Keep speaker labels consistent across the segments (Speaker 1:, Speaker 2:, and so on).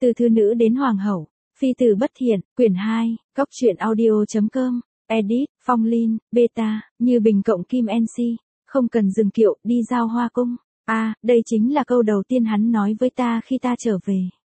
Speaker 1: Từ thư nữ đến hoàng hậu, phi tử bất thiện, quyển 2, góc truyện audio.com, edit, Phong Linh, beta, Như Bình cộng Kim NC, không cần dừng kiệu, đi giao hoa cung. Đây chính là câu đầu tiên hắn nói với ta khi ta trở về.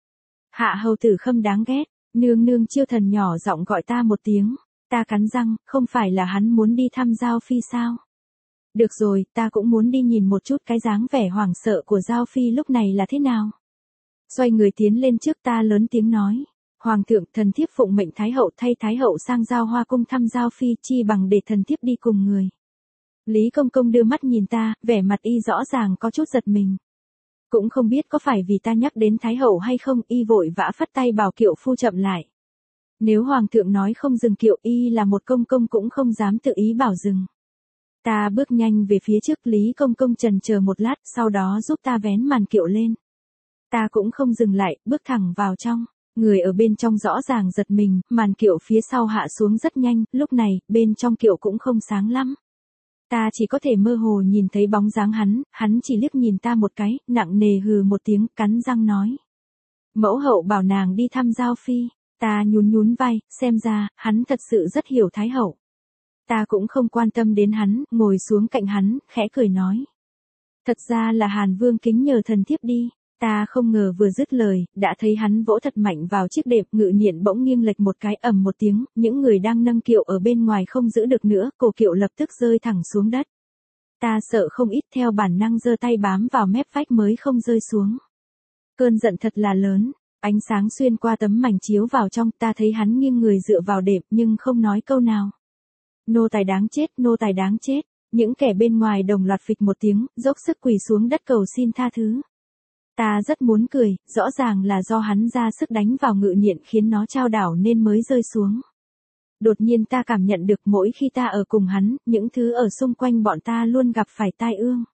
Speaker 1: Hạ hầu tử Khâm đáng ghét, nương nương chiêu thần nhỏ giọng gọi ta một tiếng, ta cắn răng, không phải là hắn muốn đi thăm Giao Phi sao? Được rồi, ta cũng muốn đi nhìn một chút cái dáng vẻ hoảng sợ của Giao Phi lúc này là thế nào. Xoay người tiến lên trước ta lớn tiếng nói, Hoàng thượng, thần thiếp phụng mệnh Thái hậu thay Thái hậu sang Giao Hoa cung thăm Giao Phi, chi bằng để thần thiếp đi cùng người. Lý Công Công đưa mắt nhìn ta, vẻ mặt y rõ ràng có chút giật mình. Cũng không biết có phải vì ta nhắc đến Thái hậu hay không, y vội vã phất tay bảo kiệu phu chậm lại. Nếu Hoàng thượng nói không dừng kiệu, y là một công công cũng không dám tự ý bảo dừng. Ta bước nhanh về phía trước, Lý Công Công chần chờ một lát, sau đó giúp ta vén màn kiệu lên. Ta cũng không dừng lại, bước thẳng vào trong. Người ở bên trong rõ ràng giật mình, màn kiệu phía sau hạ xuống rất nhanh, lúc này, bên trong kiệu cũng không sáng lắm. Ta chỉ có thể mơ hồ nhìn thấy bóng dáng hắn chỉ liếc nhìn ta một cái, nặng nề hừ một tiếng, cắn răng nói. Mẫu hậu bảo nàng đi thăm Giao Phi, ta nhún vai, xem ra, hắn thật sự rất hiểu Thái hậu. Ta cũng không quan tâm đến hắn, ngồi xuống cạnh hắn, khẽ cười nói. Thật ra là Hàn Vương kính nhờ thần thiếp đi. Ta không ngờ vừa dứt lời, đã thấy hắn vỗ thật mạnh vào chiếc đệm, ngự nhiện bỗng nghiêng lệch một cái, ầm một tiếng, những người đang nâng kiệu ở bên ngoài không giữ được nữa, cổ kiệu lập tức rơi thẳng xuống đất. Ta sợ không ít, theo bản năng giơ tay bám vào mép vách mới không rơi xuống. Cơn giận thật là lớn, ánh sáng xuyên qua tấm mảnh chiếu vào trong, ta thấy hắn nghiêng người dựa vào đệm nhưng không nói câu nào. Nô tài đáng chết, nô tài đáng chết. Những kẻ bên ngoài đồng loạt phịch một tiếng, dốc sức quỳ xuống đất cầu xin tha thứ. Ta rất muốn cười, rõ ràng là do hắn ra sức đánh vào ngự nhiện khiến nó chao đảo nên mới rơi xuống. Đột nhiên ta cảm nhận được mỗi khi ta ở cùng hắn, những thứ ở xung quanh bọn ta luôn gặp phải tai ương.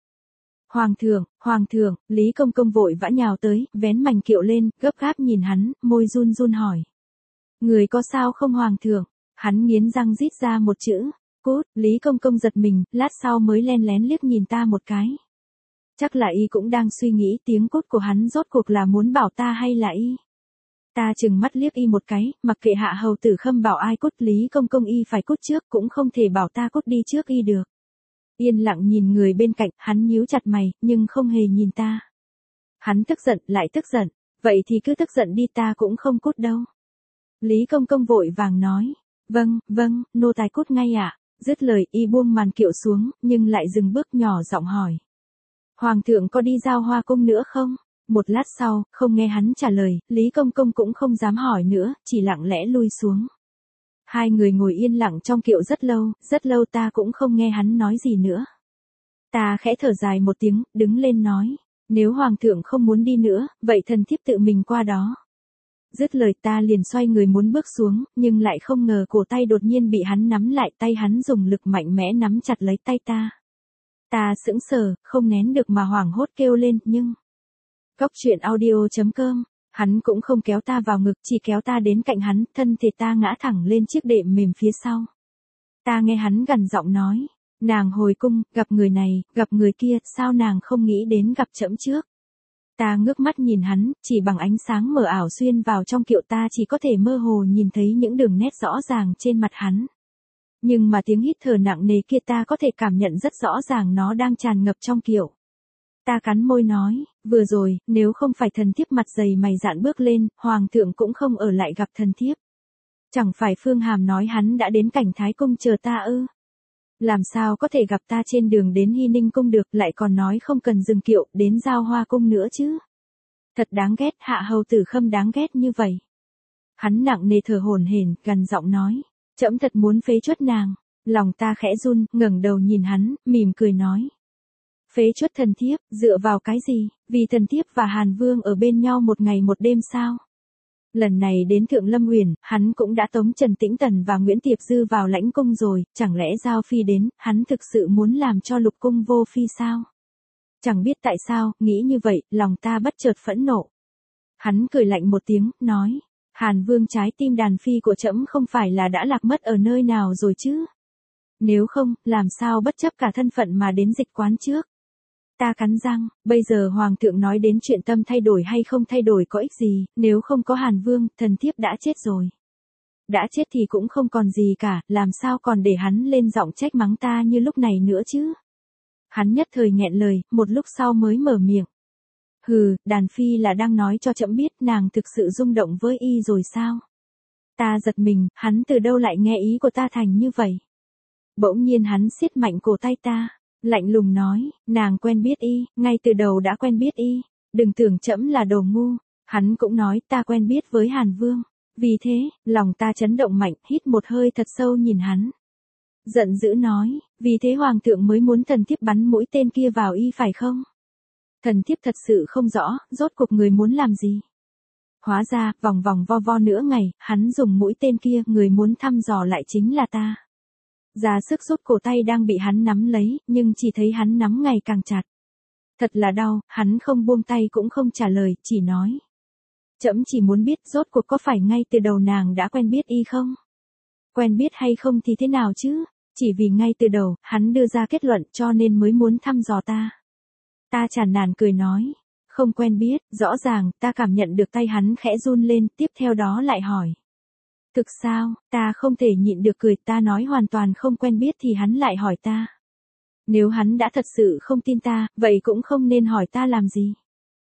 Speaker 1: Hoàng thượng, Lý Công Công vội vã nhào tới, vén mành kiệu lên, gấp gáp nhìn hắn, môi run run hỏi. Người có sao không Hoàng thượng? Hắn nghiến răng rít ra một chữ, cút. Lý Công Công giật mình, lát sau mới len lén liếc nhìn ta một cái. Chắc là y cũng đang suy nghĩ tiếng cút của hắn rốt cuộc là muốn bảo ta hay là y. Ta chừng mắt liếc y một cái, mặc kệ Hạ hầu tử Khâm bảo ai cút, Lý Công Công y phải cút trước, cũng không thể bảo ta cút đi trước y được. Yên lặng nhìn người bên cạnh, hắn nhíu chặt mày, nhưng không hề nhìn ta. Hắn tức giận, lại tức giận, vậy thì cứ tức giận đi, ta cũng không cút đâu. Lý Công Công vội vàng nói, vâng, nô tài cút ngay ạ. Dứt lời y buông màn kiệu xuống, nhưng lại dừng bước, nhỏ giọng hỏi. Hoàng thượng có đi Giao Hoa cung nữa không? Một lát sau, không nghe hắn trả lời, Lý Công Công cũng không dám hỏi nữa, chỉ lặng lẽ lui xuống. Hai người ngồi yên lặng trong kiệu rất lâu ta cũng không nghe hắn nói gì nữa. Ta khẽ thở dài một tiếng, đứng lên nói, nếu Hoàng thượng không muốn đi nữa, vậy thần thiếp tự mình qua đó. Dứt lời ta liền xoay người muốn bước xuống, nhưng lại không ngờ cổ tay đột nhiên bị hắn nắm lại, tay hắn dùng lực mạnh mẽ nắm chặt lấy tay ta. Ta sững sờ, không nén được mà hoảng hốt kêu lên, nhưng... Góc truyện audio.com, hắn cũng không kéo ta vào ngực, chỉ kéo ta đến cạnh hắn, thân thể ta ngã thẳng lên chiếc đệm mềm phía sau. Ta nghe hắn gằn giọng nói, nàng hồi cung, gặp người này, gặp người kia, sao nàng không nghĩ đến gặp trẫm trước. Ta ngước mắt nhìn hắn, chỉ bằng ánh sáng mờ ảo xuyên vào trong kiệu ta chỉ có thể mơ hồ nhìn thấy những đường nét rõ ràng trên mặt hắn. Nhưng mà tiếng hít thở nặng nề kia ta có thể cảm nhận rất rõ ràng nó đang tràn ngập trong kiệu. Ta cắn môi nói, vừa rồi, nếu không phải thần thiếp mặt dày mày dạn bước lên, Hoàng thượng cũng không ở lại gặp thần thiếp. Chẳng phải Phương Hàm nói hắn đã đến Cảnh Thái cung chờ ta ư? Làm sao có thể gặp ta trên đường đến Hy Ninh cung được, lại còn nói không cần dừng kiệu, đến Giao Hoa cung nữa chứ? Thật đáng ghét, Hạ hầu tử Khâm đáng ghét như vậy. Hắn nặng nề thở hổn hển, gằn giọng nói, trẫm thật muốn phế truất nàng. Lòng ta khẽ run, ngẩng đầu nhìn hắn, mỉm cười nói. Phế truất thần thiếp, dựa vào cái gì? Vì thần thiếp và Hàn Vương ở bên nhau một ngày một đêm sao? Lần này đến Thượng Lâm Uyển, hắn cũng đã tống Trần Tĩnh Tần và Nguyễn Tiệp Dư vào lãnh cung rồi, chẳng lẽ Giao Phi đến, hắn thực sự muốn làm cho lục cung vô phi sao? Chẳng biết tại sao, nghĩ như vậy, lòng ta bất chợt phẫn nộ. Hắn cười lạnh một tiếng, nói, Hàn Vương trái tim đàn phi của trẫm không phải là đã lạc mất ở nơi nào rồi chứ? Nếu không, làm sao bất chấp cả thân phận mà đến Dịch quán trước? Ta cắn răng, bây giờ Hoàng thượng nói đến chuyện tâm thay đổi hay không thay đổi có ích gì, nếu không có Hàn Vương, thần thiếp đã chết rồi. Đã chết thì cũng không còn gì cả, làm sao còn để hắn lên giọng trách mắng ta như lúc này nữa chứ. Hắn nhất thời nghẹn lời, một lúc sau mới mở miệng. Hừ, đàn phi là đang nói cho trẫm biết nàng thực sự rung động với y rồi sao? Ta giật mình, hắn từ đâu lại nghe ý của ta thành như vậy? Bỗng nhiên hắn siết mạnh cổ tay ta, lạnh lùng nói, nàng quen biết y, ngay từ đầu đã quen biết y, đừng tưởng trẫm là đồ ngu. Hắn cũng nói ta quen biết với Hàn Vương. Vì thế, lòng ta chấn động mạnh, hít một hơi thật sâu nhìn hắn. Giận dữ nói, vì thế Hoàng thượng mới muốn thần thiếp bắn mũi tên kia vào y phải không? Thần thiếp thật sự không rõ, rốt cuộc người muốn làm gì? Hóa ra, vòng vòng vo vo nửa ngày, hắn dùng mũi tên kia, người muốn thăm dò lại chính là ta. Ra sức rút cổ tay đang bị hắn nắm lấy, nhưng chỉ thấy hắn nắm ngày càng chặt. Thật là đau, hắn không buông tay cũng không trả lời, chỉ nói. Trẫm chỉ muốn biết rốt cuộc có phải ngay từ đầu nàng đã quen biết y không? Quen biết hay không thì thế nào chứ? Chỉ vì ngay từ đầu, hắn đưa ra kết luận cho nên mới muốn thăm dò ta. Ta chán nản cười nói. Không quen biết, rõ ràng, ta cảm nhận được tay hắn khẽ run lên, tiếp theo đó lại hỏi. Thực sao, ta không thể nhịn được cười, ta nói hoàn toàn không quen biết thì hắn lại hỏi ta. Nếu hắn đã thật sự không tin ta, vậy cũng không nên hỏi ta làm gì.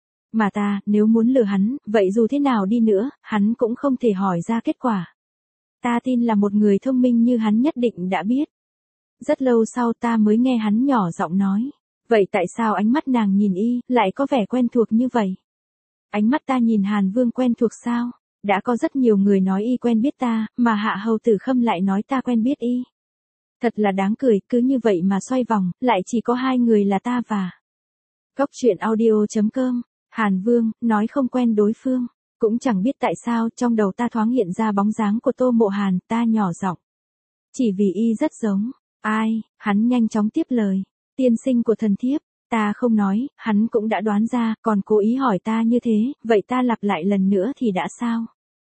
Speaker 1: Mà ta, nếu muốn lừa hắn, vậy dù thế nào đi nữa, hắn cũng không thể hỏi ra kết quả. Ta tin là một người thông minh như hắn nhất định đã biết. Rất lâu sau ta mới nghe hắn nhỏ giọng nói. Vậy tại sao ánh mắt nàng nhìn y, lại có vẻ quen thuộc như vậy? Ánh mắt ta nhìn Hàn Vương quen thuộc sao? Đã có rất nhiều người nói y quen biết ta, mà Hạ Hầu Tử Khâm lại nói ta quen biết y. Thật là đáng cười, cứ như vậy mà xoay vòng, lại chỉ có hai người là ta và... Góc truyện audio.com, Hàn Vương, nói không quen đối phương. Cũng chẳng biết tại sao trong đầu ta thoáng hiện ra bóng dáng của Tô Mộ Hàn, ta nhỏ giọng. Chỉ vì y rất giống. Ai, hắn nhanh chóng tiếp lời. Tiên sinh của thần thiếp, ta không nói, hắn cũng đã đoán ra, còn cố ý hỏi ta như thế, vậy ta lặp lại lần nữa thì đã sao?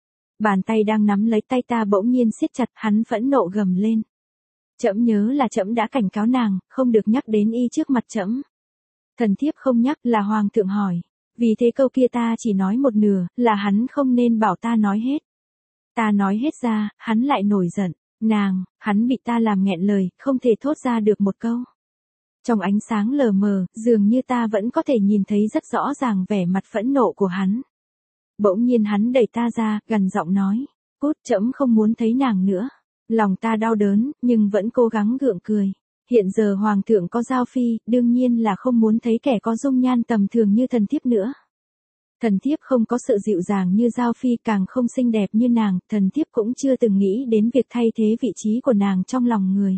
Speaker 1: Bàn tay đang nắm lấy tay ta bỗng nhiên siết chặt, hắn phẫn nộ gầm lên. Trẫm nhớ là trẫm đã cảnh cáo nàng, không được nhắc đến y trước mặt trẫm. Thần thiếp không nhắc, là Hoàng thượng hỏi. Vì thế câu kia ta chỉ nói một nửa, là hắn không nên bảo ta nói hết. Ta nói hết ra, hắn lại nổi giận. Nàng, hắn bị ta làm nghẹn lời, không thể thốt ra được một câu. Trong ánh sáng lờ mờ, dường như ta vẫn có thể nhìn thấy rất rõ ràng vẻ mặt phẫn nộ của hắn. Bỗng nhiên hắn đẩy ta ra, gần giọng nói. Cút, trẫm không muốn thấy nàng nữa. Lòng ta đau đớn, nhưng vẫn cố gắng gượng cười. Hiện giờ Hoàng thượng có giao phi, đương nhiên là không muốn thấy kẻ có dung nhan tầm thường như thần thiếp nữa. Thần thiếp không có sự dịu dàng như giao phi, càng không xinh đẹp như nàng, thần thiếp cũng chưa từng nghĩ đến việc thay thế vị trí của nàng trong lòng người.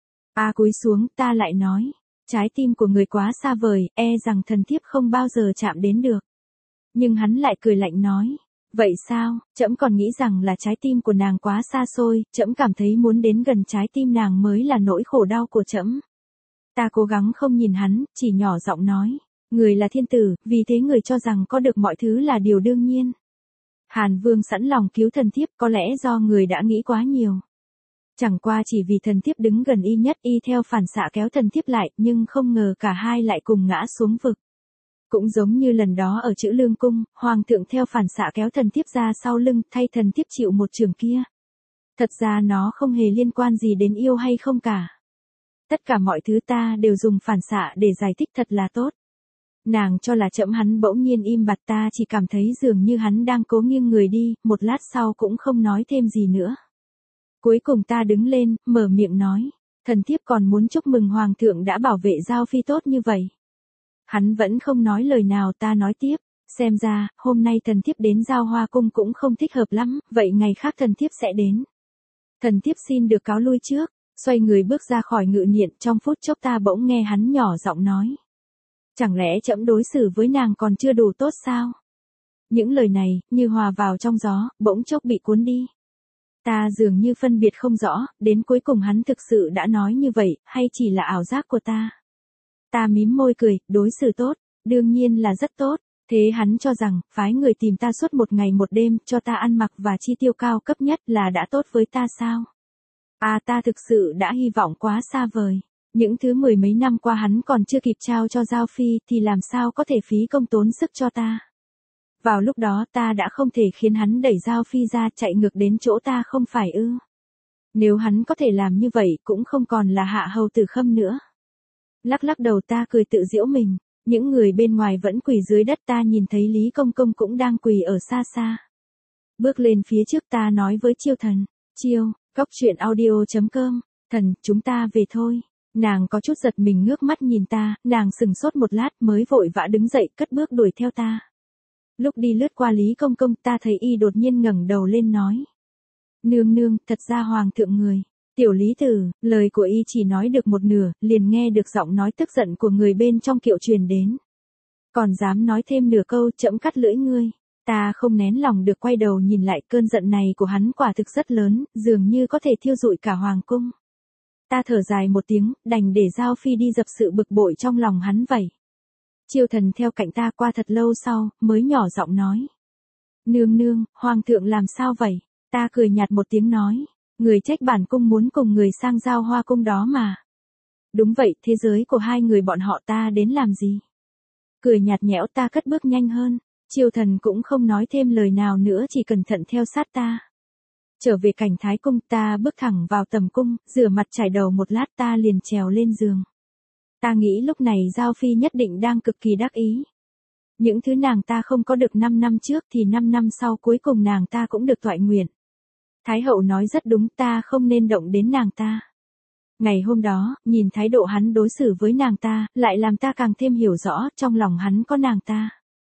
Speaker 1: Cúi xuống, ta lại nói. Trái tim của người quá xa vời, rằng thần thiếp không bao giờ chạm đến được. Nhưng hắn lại cười lạnh nói. Vậy sao, trẫm còn nghĩ rằng là trái tim của nàng quá xa xôi, trẫm cảm thấy muốn đến gần trái tim nàng mới là nỗi khổ đau của trẫm. Ta cố gắng không nhìn hắn, chỉ nhỏ giọng nói. Người là thiên tử, vì thế người cho rằng có được mọi thứ là điều đương nhiên. Hàn Vương sẵn lòng cứu thần thiếp, có lẽ do người đã nghĩ quá nhiều. Chẳng qua chỉ vì thần thiếp đứng gần y nhất, y theo phản xạ kéo thần thiếp lại, nhưng không ngờ cả hai lại cùng ngã xuống vực. Cũng giống như lần đó ở Trữ Lương Cung, Hoàng thượng theo phản xạ kéo thần thiếp ra sau lưng, thay thần thiếp chịu một chưởng kia. Thật ra nó không hề liên quan gì đến yêu hay không cả. Tất cả mọi thứ ta đều dùng phản xạ để giải thích thật là tốt. Nàng cho là trẫm, hắn bỗng nhiên im bặt, ta chỉ cảm thấy dường như hắn đang cố nghiêng người đi, một lát sau cũng không nói thêm gì nữa. Cuối cùng ta đứng lên, mở miệng nói, thần thiếp còn muốn chúc mừng Hoàng thượng đã bảo vệ giao phi tốt như vậy. Hắn vẫn không nói lời nào, ta nói tiếp, xem ra, hôm nay thần thiếp đến Giao Hoa Cung cũng không thích hợp lắm, vậy ngày khác thần thiếp sẽ đến. Thần thiếp xin được cáo lui trước, xoay người bước ra khỏi ngự niệm, trong phút chốc ta bỗng nghe hắn nhỏ giọng nói. Chẳng lẽ trẫm đối xử với nàng còn chưa đủ tốt sao? Những lời này, như hòa vào trong gió, bỗng chốc bị cuốn đi. Ta dường như phân biệt không rõ, đến cuối cùng hắn thực sự đã nói như vậy, hay chỉ là ảo giác của ta? Ta mím môi cười, đối xử tốt, đương nhiên là rất tốt. Thế hắn cho rằng, phái người tìm ta suốt một ngày một đêm, cho ta ăn mặc và chi tiêu cao cấp nhất là đã tốt với ta sao? Ta thực sự đã hy vọng quá xa vời. Những thứ mười mấy năm qua hắn còn chưa kịp trao cho Giao Phi thì làm sao có thể phí công tốn sức cho ta. Vào lúc đó ta đã không thể khiến hắn đẩy Giao Phi ra chạy ngược đến chỗ ta không phải ư. Nếu hắn có thể làm như vậy cũng không còn là Hạ Hầu Tử Khâm nữa. Lắc lắc đầu ta cười tự giễu mình, những người bên ngoài vẫn quỳ dưới đất ta nhìn thấy Lý Công Công cũng đang quỳ ở xa xa. Bước lên phía trước ta nói với Chiêu Thần, Chiêu, cóc truyện audio.com, thần, chúng ta về thôi. Nàng có chút giật mình ngước mắt nhìn ta, nàng sừng sốt một lát mới vội vã đứng dậy cất bước đuổi theo ta. Lúc đi lướt qua Lý Công Công ta thấy y đột nhiên ngẩng đầu lên nói. Nương nương, thật ra hoàng thượng người. Tiểu Lý Tử, lời của y chỉ nói được một nửa, liền nghe được giọng nói tức giận của người bên trong kiệu truyền đến. Còn dám nói thêm nửa câu chẫm cắt lưỡi ngươi. Ta không nén lòng được quay đầu nhìn lại cơn giận này của hắn quả thực rất lớn, dường như có thể thiêu rụi cả hoàng cung. Ta thở dài một tiếng, đành để Giao Phi đi dập sự bực bội trong lòng hắn vậy. Chiêu Thần theo cạnh ta qua thật lâu sau, mới nhỏ giọng nói. Nương nương, hoàng thượng làm sao vậy? Ta cười nhạt một tiếng nói. Người trách bản cung muốn cùng người sang Giao Hoa cung đó mà. Đúng vậy, thế giới của hai người bọn họ ta đến làm gì? Cười nhạt nhẽo ta cất bước nhanh hơn. Chiêu Thần cũng không nói thêm lời nào nữa chỉ cẩn thận theo sát ta. Trở về cảnh Thái cung ta bước thẳng vào tầm cung, rửa mặt chải đầu một lát ta liền trèo lên giường. Ta nghĩ lúc này Giao Phi nhất định đang cực kỳ đắc ý. Những thứ nàng ta không có được 5 năm trước thì 5 năm sau cuối cùng nàng ta cũng được toại nguyện. Thái hậu nói rất đúng ta không nên động đến nàng ta. Ngày hôm đó, nhìn thái độ hắn đối xử với nàng ta, lại làm ta càng thêm hiểu rõ trong lòng hắn có nàng ta.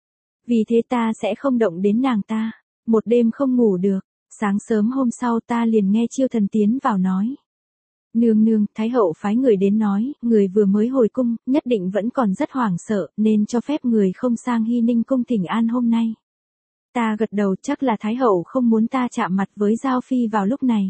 Speaker 1: Vì thế ta sẽ không động đến nàng ta. Một đêm không ngủ được, sáng sớm hôm sau ta liền nghe Chiêu Thần tiến vào nói. Nương nương, thái hậu phái người đến nói, người vừa mới hồi cung, nhất định vẫn còn rất hoảng sợ, nên cho phép người không sang Hy Ninh cung thỉnh an hôm nay. Ta gật đầu chắc là thái hậu không muốn ta chạm mặt với Giao Phi vào lúc này.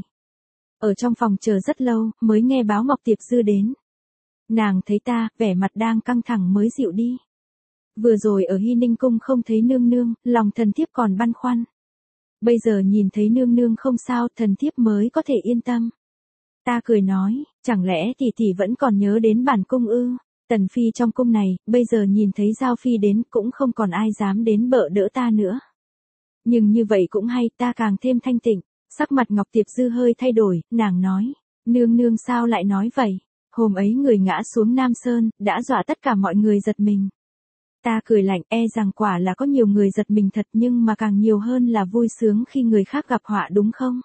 Speaker 1: Ở trong phòng chờ rất lâu, mới nghe báo Ngọc Tiệp Dư đến. Nàng thấy ta, vẻ mặt đang căng thẳng mới dịu đi. Vừa rồi ở Hy Ninh cung không thấy nương nương, lòng thần thiếp còn băn khoăn. Bây giờ nhìn thấy nương nương không sao, thần thiếp mới có thể yên tâm. Ta cười nói, chẳng lẽ tỷ tỷ vẫn còn nhớ đến bản cung ư? Tần phi trong cung này, bây giờ nhìn thấy Giao Phi đến cũng không còn ai dám đến bợ đỡ ta nữa. Nhưng như vậy cũng hay, ta càng thêm thanh tịnh. Sắc mặt Ngọc Tiệp Dư hơi thay đổi, nàng nói, nương nương sao lại nói vậy? Hôm ấy người ngã xuống Nam Sơn, đã dọa tất cả mọi người giật mình. Ta cười lạnh, rằng quả là có nhiều người giật mình thật nhưng mà càng nhiều hơn là vui sướng khi người khác gặp họa đúng không?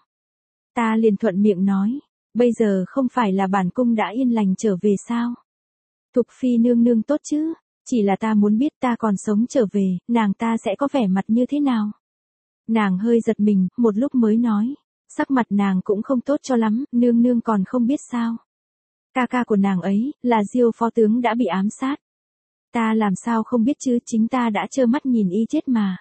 Speaker 1: Ta liền thuận miệng nói, bây giờ không phải là bản cung đã yên lành trở về sao? Thục phi nương nương tốt chứ, chỉ là ta muốn biết ta còn sống trở về, nàng ta sẽ có vẻ mặt như thế nào? Nàng hơi giật mình, một lúc mới nói, sắc mặt nàng cũng không tốt cho lắm, nương nương còn không biết sao. Ca ca của nàng ấy, là Diêu phó tướng đã bị ám sát. Ta làm sao không biết chứ, chính ta đã trơ mắt nhìn y chết mà.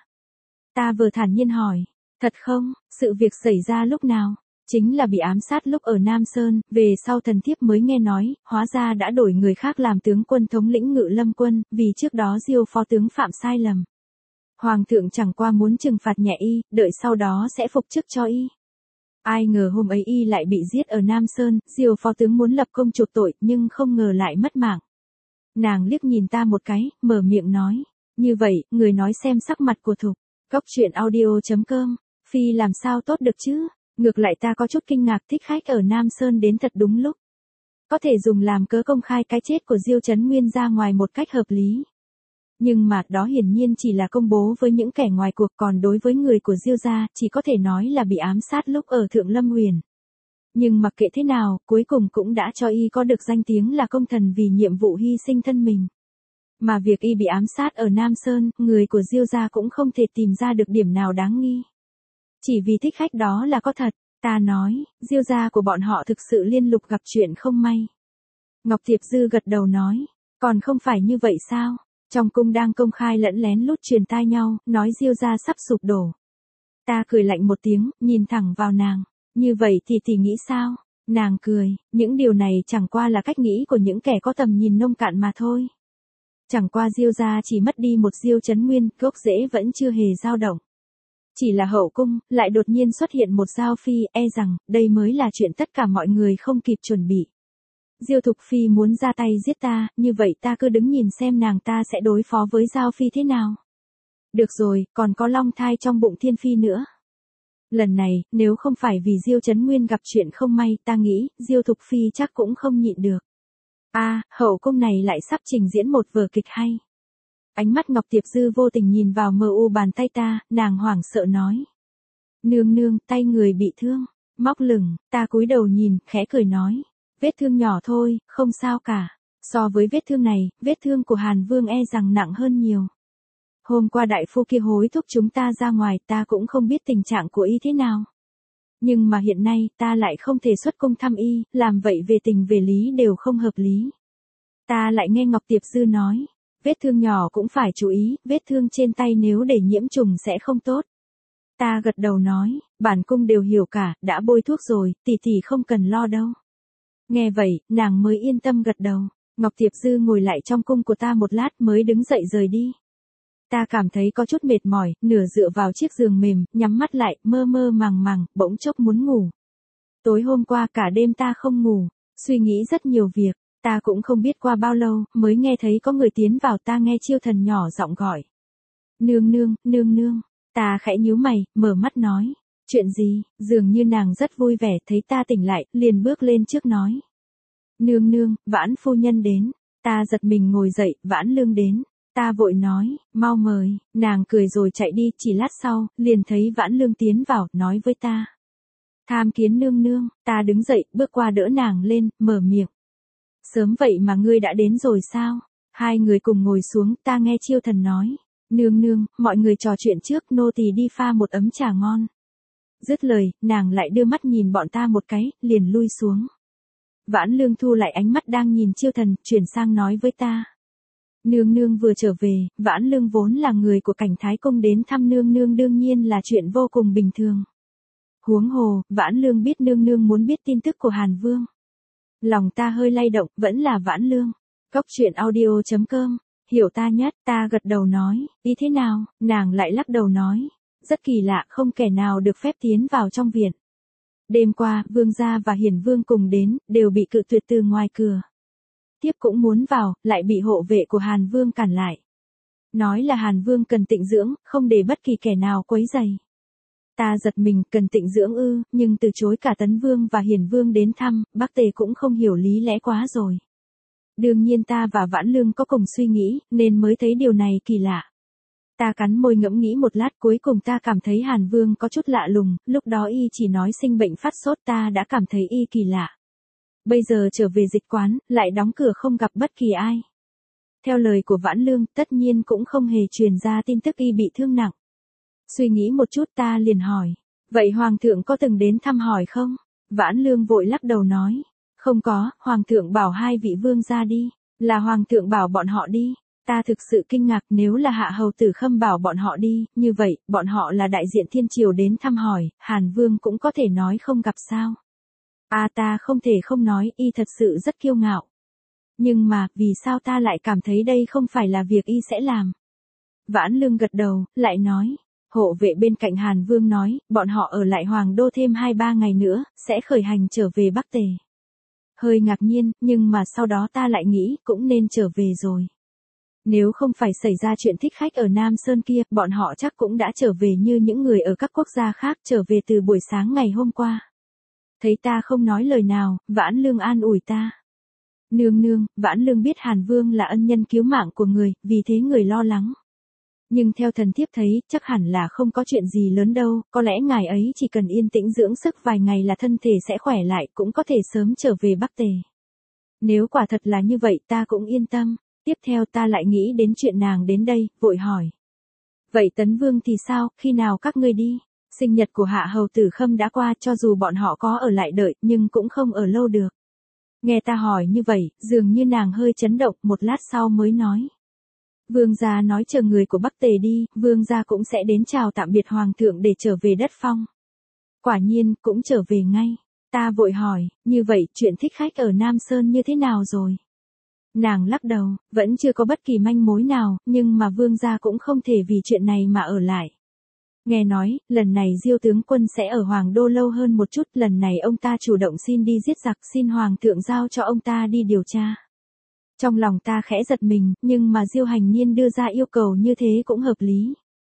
Speaker 1: Ta vừa thản nhiên hỏi, thật không, sự việc xảy ra lúc nào? Chính là bị ám sát lúc ở Nam Sơn, về sau thần thiếp mới nghe nói, hóa ra đã đổi người khác làm tướng quân thống lĩnh Ngự Lâm quân, vì trước đó Diêu phó tướng phạm sai lầm. Hoàng thượng chẳng qua muốn trừng phạt nhẹ y, đợi sau đó sẽ phục chức cho y. Ai ngờ hôm ấy y lại bị giết ở Nam Sơn, Diêu phó tướng muốn lập công chuộc tội, nhưng không ngờ lại mất mạng. Nàng liếc nhìn ta một cái, mở miệng nói, như vậy, người nói xem sắc mặt của Thục. Cóc truyện audio.com, phi làm sao tốt được chứ? Ngược lại ta có chút kinh ngạc thích khách ở Nam Sơn đến thật đúng lúc. Có thể dùng làm cớ công khai cái chết của Diêu Chấn Nguyên ra ngoài một cách hợp lý. Nhưng mà đó hiển nhiên chỉ là công bố với những kẻ ngoài cuộc, còn đối với người của Diêu gia chỉ có thể nói là bị ám sát lúc ở Thượng Lâm Huyền. Nhưng mặc kệ thế nào, cuối cùng cũng đã cho y có được danh tiếng là công thần vì nhiệm vụ hy sinh thân mình. Mà việc y bị ám sát ở Nam Sơn, người của Diêu gia cũng không thể tìm ra được điểm nào đáng nghi. Chỉ vì thích khách đó là có thật, ta nói, Diêu gia của bọn họ thực sự liên lục gặp chuyện không may. Ngọc Tiệp Dư gật đầu nói, còn không phải như vậy sao? Trong cung đang công khai lẫn lén lút truyền tai nhau, nói Diêu gia sắp sụp đổ. Ta cười lạnh một tiếng, nhìn thẳng vào nàng, như vậy thì nghĩ sao? Nàng cười, những điều này chẳng qua là cách nghĩ của những kẻ có tầm nhìn nông cạn mà thôi. Chẳng qua Diêu gia chỉ mất đi một Diêu Chấn Nguyên, gốc rễ vẫn chưa hề dao động. Chỉ là hậu cung, lại đột nhiên xuất hiện một Giao Phi, rằng, đây mới là chuyện tất cả mọi người không kịp chuẩn bị. Diêu Thục Phi muốn ra tay giết ta, như vậy ta cứ đứng nhìn xem nàng ta sẽ đối phó với Giao Phi thế nào. Được rồi, còn có long thai trong bụng Thiên Phi nữa. Lần này, nếu không phải vì Diêu Chấn Nguyên gặp chuyện không may, ta nghĩ, Diêu Thục Phi chắc cũng không nhịn được. Hậu cung này lại sắp trình diễn một vở kịch hay. Ánh mắt Ngọc Tiệp Dư vô tình nhìn vào mờ u bàn tay ta, nàng hoảng sợ nói. Nương nương, tay người bị thương, móc lửng, ta cúi đầu nhìn, khẽ cười nói. Vết thương nhỏ thôi, không sao cả. So với vết thương này, vết thương của Hàn Vương e rằng nặng hơn nhiều. Hôm qua đại phu kia hối thúc chúng ta ra ngoài, ta cũng không biết tình trạng của y thế nào. Nhưng mà hiện nay, ta lại không thể xuất cung thăm y, làm vậy về tình về lý đều không hợp lý. Ta lại nghe Ngọc Tiệp Dư nói, vết thương nhỏ cũng phải chú ý, vết thương trên tay nếu để nhiễm trùng sẽ không tốt. Ta gật đầu nói, bản cung đều hiểu cả, đã bôi thuốc rồi, tỷ tỷ không cần lo đâu. Nghe vậy, nàng mới yên tâm gật đầu. Ngọc Tiệp Dư ngồi lại trong cung của ta một lát mới đứng dậy rời đi. Ta cảm thấy có chút mệt mỏi, nửa dựa vào chiếc giường mềm, nhắm mắt lại, mơ mơ màng màng, bỗng chốc muốn ngủ. Tối hôm qua cả đêm ta không ngủ, suy nghĩ rất nhiều việc, ta cũng không biết qua bao lâu, mới nghe thấy có người tiến vào, ta nghe Chiêu Thần nhỏ giọng gọi. Nương nương, nương nương, ta khẽ nhíu mày, mở mắt nói. Chuyện gì, dường như nàng rất vui vẻ, thấy ta tỉnh lại, liền bước lên trước nói. Nương nương, Vãn phu nhân đến, ta giật mình ngồi dậy, Vãn Lương đến. Ta vội nói, mau mời, nàng cười rồi chạy đi, chỉ lát sau, liền thấy Vãn Lương tiến vào, nói với ta. Tham kiến nương nương, ta đứng dậy, bước qua đỡ nàng lên, mở miệng. Sớm vậy mà ngươi đã đến rồi sao? Hai người cùng ngồi xuống, ta nghe Chiêu Thần nói. Nương nương, mọi người trò chuyện trước, nô tỳ đi pha một ấm trà ngon. Dứt lời, nàng lại đưa mắt nhìn bọn ta một cái, liền lui xuống. Vãn Lương thu lại ánh mắt đang nhìn Chiêu Thần, chuyển sang nói với ta. Nương nương vừa trở về, Vãn Lương vốn là người của Cảnh Thái Cung đến thăm nương nương đương nhiên là chuyện vô cùng bình thường. Huống hồ, Vãn Lương biết nương nương muốn biết tin tức của Hàn Vương. Lòng ta hơi lay động, vẫn là Vãn Lương. Cóc truyện audio.com, hiểu ta nhất, ta gật đầu nói, ý thế nào, nàng lại lắc đầu nói. Rất kỳ lạ, không kẻ nào được phép tiến vào trong viện. Đêm qua, Vương gia và Hiển Vương cùng đến, đều bị cự tuyệt từ ngoài cửa. Tiếp cũng muốn vào, lại bị hộ vệ của Hàn Vương cản lại. Nói là Hàn Vương cần tịnh dưỡng, không để bất kỳ kẻ nào quấy rầy. Ta giật mình, cần tịnh dưỡng ư, nhưng từ chối cả Tấn Vương và Hiển Vương đến thăm, Bắc Tề cũng không hiểu lý lẽ quá rồi. Đương nhiên ta và Vãn Lương có cùng suy nghĩ, nên mới thấy điều này kỳ lạ. Ta cắn môi ngẫm nghĩ một lát, cuối cùng ta cảm thấy Hàn Vương có chút lạ lùng, lúc đó y chỉ nói sinh bệnh phát sốt, ta đã cảm thấy y kỳ lạ. Bây giờ trở về dịch quán, lại đóng cửa không gặp bất kỳ ai. Theo lời của Vãn Lương, tất nhiên cũng không hề truyền ra tin tức y bị thương nặng. Suy nghĩ một chút ta liền hỏi, vậy Hoàng thượng có từng đến thăm hỏi không? Vãn Lương vội lắc đầu nói, không có, Hoàng thượng bảo hai vị vương ra đi, là Hoàng thượng bảo bọn họ đi. Ta thực sự kinh ngạc, nếu là Hạ Hầu Tử Khâm bảo bọn họ đi, như vậy, bọn họ là đại diện thiên triều đến thăm hỏi, Hàn Vương cũng có thể nói không gặp sao. Ta không thể không nói, y thật sự rất kiêu ngạo. Nhưng mà, vì sao ta lại cảm thấy đây không phải là việc y sẽ làm? Vãn Lương gật đầu, lại nói, hộ vệ bên cạnh Hàn Vương nói, bọn họ ở lại Hoàng Đô thêm 2-3 ngày nữa, sẽ khởi hành trở về Bắc Tề. Hơi ngạc nhiên, nhưng mà sau đó ta lại nghĩ, cũng nên trở về rồi. Nếu không phải xảy ra chuyện thích khách ở Nam Sơn kia, bọn họ chắc cũng đã trở về như những người ở các quốc gia khác trở về từ buổi sáng ngày hôm qua. Thấy ta không nói lời nào, Vãn Lương an ủi ta. Nương nương, Vãn Lương biết Hàn Vương là ân nhân cứu mạng của người, vì thế người lo lắng. Nhưng theo thần thiếp thấy, chắc hẳn là không có chuyện gì lớn đâu, có lẽ ngài ấy chỉ cần yên tĩnh dưỡng sức vài ngày là thân thể sẽ khỏe lại, cũng có thể sớm trở về Bắc Tề. Nếu quả thật là như vậy ta cũng yên tâm. Tiếp theo ta lại nghĩ đến chuyện nàng đến đây, vội hỏi. Vậy Tấn Vương thì sao, khi nào các ngươi đi? Sinh nhật của Hạ Hầu Tử Khâm đã qua, cho dù bọn họ có ở lại đợi, nhưng cũng không ở lâu được. Nghe ta hỏi như vậy, dường như nàng hơi chấn động, một lát sau mới nói. Vương gia nói chờ người của Bắc Tề đi, Vương gia cũng sẽ đến chào tạm biệt Hoàng thượng để trở về đất phong. Quả nhiên, cũng trở về ngay. Ta vội hỏi, như vậy, chuyện thích khách ở Nam Sơn như thế nào rồi? Nàng lắc đầu, vẫn chưa có bất kỳ manh mối nào, nhưng mà Vương gia cũng không thể vì chuyện này mà ở lại. Nghe nói, lần này Diêu tướng quân sẽ ở Hoàng Đô lâu hơn một chút, lần này ông ta chủ động xin đi giết giặc, xin Hoàng thượng giao cho ông ta đi điều tra. Trong lòng ta khẽ giật mình, nhưng mà Diêu Hành Niên đưa ra yêu cầu như thế cũng hợp lý.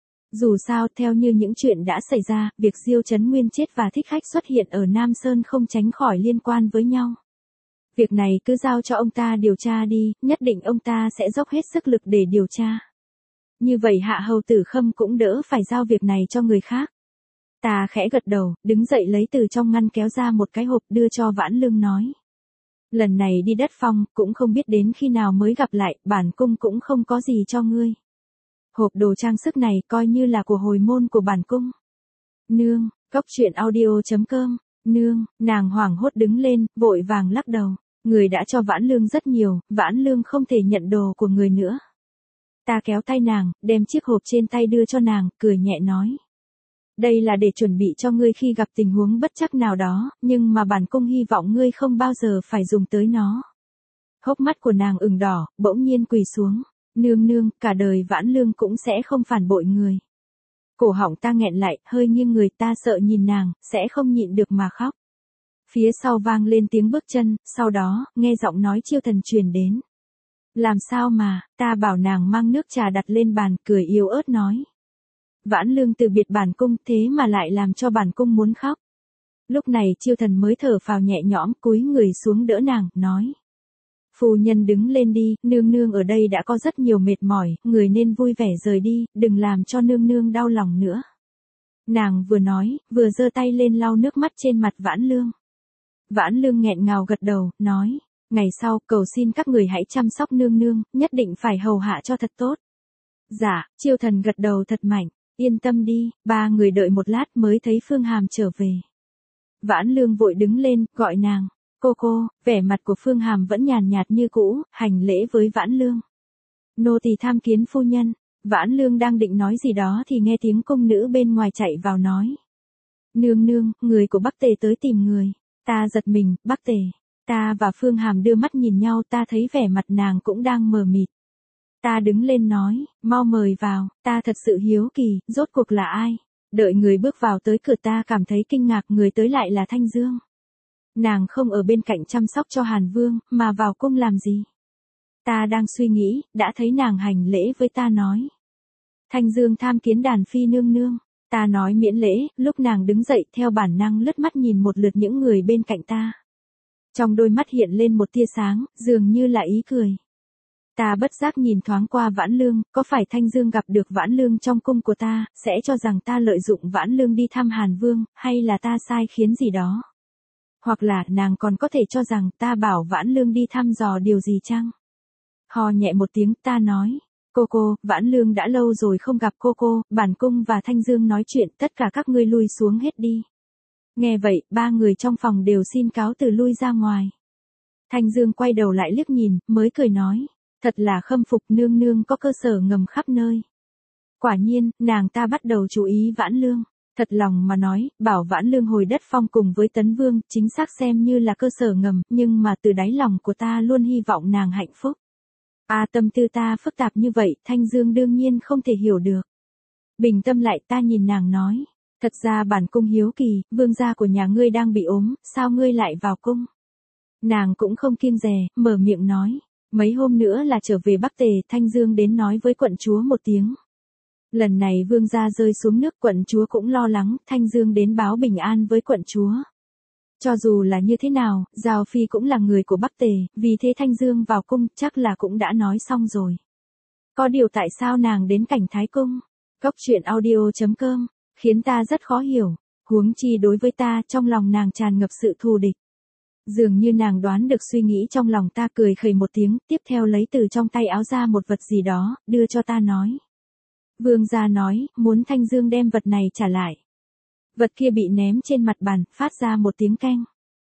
Speaker 1: Dù sao, theo như những chuyện đã xảy ra, việc Diêu Chấn Nguyên chết và Thích Khách xuất hiện ở Nam Sơn không tránh khỏi liên quan với nhau. Việc này cứ giao cho ông ta điều tra đi, nhất định ông ta sẽ dốc hết sức lực để điều tra. Như vậy Hạ Hầu Tử Khâm cũng đỡ phải giao việc này cho người khác. Ta khẽ gật đầu, đứng dậy lấy từ trong ngăn kéo ra một cái hộp đưa cho Vãn Lương nói. Lần này đi đất phong, cũng không biết đến khi nào mới gặp lại, bản cung cũng không có gì cho ngươi. Hộp đồ trang sức này coi như là của hồi môn của bản cung. Nương, cóc truyện audio.com, nương, nàng hoảng hốt đứng lên, vội vàng lắc đầu. Người đã cho Vãn Lương rất nhiều, Vãn Lương không thể nhận đồ của người nữa. Ta kéo tay nàng, đem chiếc hộp trên tay đưa cho nàng, cười nhẹ nói. Đây là để chuẩn bị cho ngươi khi gặp tình huống bất trắc nào đó, nhưng mà bản cung hy vọng ngươi không bao giờ phải dùng tới nó. Hốc mắt của nàng ửng đỏ, bỗng nhiên quỳ xuống. Nương nương, cả đời Vãn Lương cũng sẽ không phản bội người. Cổ họng ta nghẹn lại, hơi nghiêng người, ta sợ nhìn nàng, sẽ không nhịn được mà khóc. Phía sau vang lên tiếng bước chân, sau đó, nghe giọng nói Chiêu Thần truyền đến. Làm sao mà, ta bảo nàng mang nước trà đặt lên bàn, cười yếu ớt nói. Vãn Lương từ biệt bản cung, thế mà lại làm cho bản cung muốn khóc. Lúc này Chiêu Thần mới thở phào nhẹ nhõm, cúi người xuống đỡ nàng, nói. Phu nhân đứng lên đi, nương nương ở đây đã có rất nhiều mệt mỏi, người nên vui vẻ rời đi, đừng làm cho nương nương đau lòng nữa. Nàng vừa nói, vừa giơ tay lên lau nước mắt trên mặt Vãn Lương. Vãn Lương nghẹn ngào gật đầu, nói. Ngày sau, cầu xin các người hãy chăm sóc nương nương, nhất định phải hầu hạ cho thật tốt. Dạ, Chiêu Thần gật đầu thật mạnh, yên tâm đi, ba người đợi một lát mới thấy Phương Hàm trở về. Vãn Lương vội đứng lên, gọi nàng. Cô, vẻ mặt của Phương Hàm vẫn nhàn nhạt như cũ, hành lễ với Vãn Lương. Nô tỳ tham kiến phu nhân. Vãn Lương đang định nói gì đó thì nghe tiếng cung nữ bên ngoài chạy vào nói. Nương, người của Bắc Tề tới tìm người. Ta giật mình, Bắc Tề. Ta và Phương Hàm đưa mắt nhìn nhau, ta thấy vẻ mặt nàng cũng đang mờ mịt. Ta đứng lên nói, mau mời vào, ta thật sự hiếu kỳ, rốt cuộc là ai? Đợi người bước vào tới cửa ta cảm thấy kinh ngạc, người tới lại là Thanh Dương. Nàng không ở bên cạnh chăm sóc cho Hàn Vương, mà vào cung làm gì? Ta đang suy nghĩ, đã thấy nàng hành lễ với ta nói. Thanh Dương tham kiến đàn phi nương nương. Ta nói miễn lễ, lúc nàng đứng dậy theo bản năng lướt mắt nhìn một lượt những người bên cạnh ta. Trong đôi mắt hiện lên một tia sáng, dường như là ý cười. Ta bất giác nhìn thoáng qua Vãn Lương, có phải Thanh Dương gặp được Vãn Lương trong cung của ta, sẽ cho rằng ta lợi dụng Vãn Lương đi thăm Hàn Vương, hay là ta sai khiến gì đó? Hoặc là nàng còn có thể cho rằng ta bảo Vãn Lương đi thăm dò điều gì chăng? Hò nhẹ một tiếng, ta nói. Cô, Vãn Lương đã lâu rồi không gặp cô, bản cung và Thanh Dương nói chuyện, tất cả các ngươi lui xuống hết đi. Nghe vậy, ba người trong phòng đều xin cáo từ lui ra ngoài. Thanh Dương quay đầu lại liếc nhìn, mới cười nói. Thật là khâm phục nương nương có cơ sở ngầm khắp nơi. Quả nhiên, nàng ta bắt đầu chú ý Vãn Lương. Thật lòng mà nói, bảo Vãn Lương hồi đất phong cùng với Tấn Vương, chính xác xem như là cơ sở ngầm, nhưng mà từ đáy lòng của ta luôn hy vọng nàng hạnh phúc. Tâm tư ta phức tạp như vậy, Thanh Dương đương nhiên không thể hiểu được. Bình tâm lại, ta nhìn nàng nói. Thật ra bản cung hiếu kỳ, vương gia của nhà ngươi đang bị ốm, sao ngươi lại vào cung? Nàng cũng không kiêng dè, mở miệng nói. Mấy hôm nữa là trở về Bắc Tề, Thanh Dương đến nói với quận chúa một tiếng. Lần này vương gia rơi xuống nước, quận chúa cũng lo lắng, Thanh Dương đến báo bình an với quận chúa. Cho dù là như thế nào, Giao Phi cũng là người của Bắc Tề, vì thế Thanh Dương vào cung chắc là cũng đã nói xong rồi. Có điều tại sao nàng đến cảnh Thái Cung? Cóc truyện audio.com, khiến ta rất khó hiểu, huống chi đối với ta, trong lòng nàng tràn ngập sự thù địch. Dường như nàng đoán được suy nghĩ trong lòng ta, cười khẩy một tiếng, tiếp theo lấy từ trong tay áo ra một vật gì đó, đưa cho ta nói. Vương gia nói, muốn Thanh Dương đem vật này trả lại. Vật kia bị ném trên mặt bàn, phát ra một tiếng keng.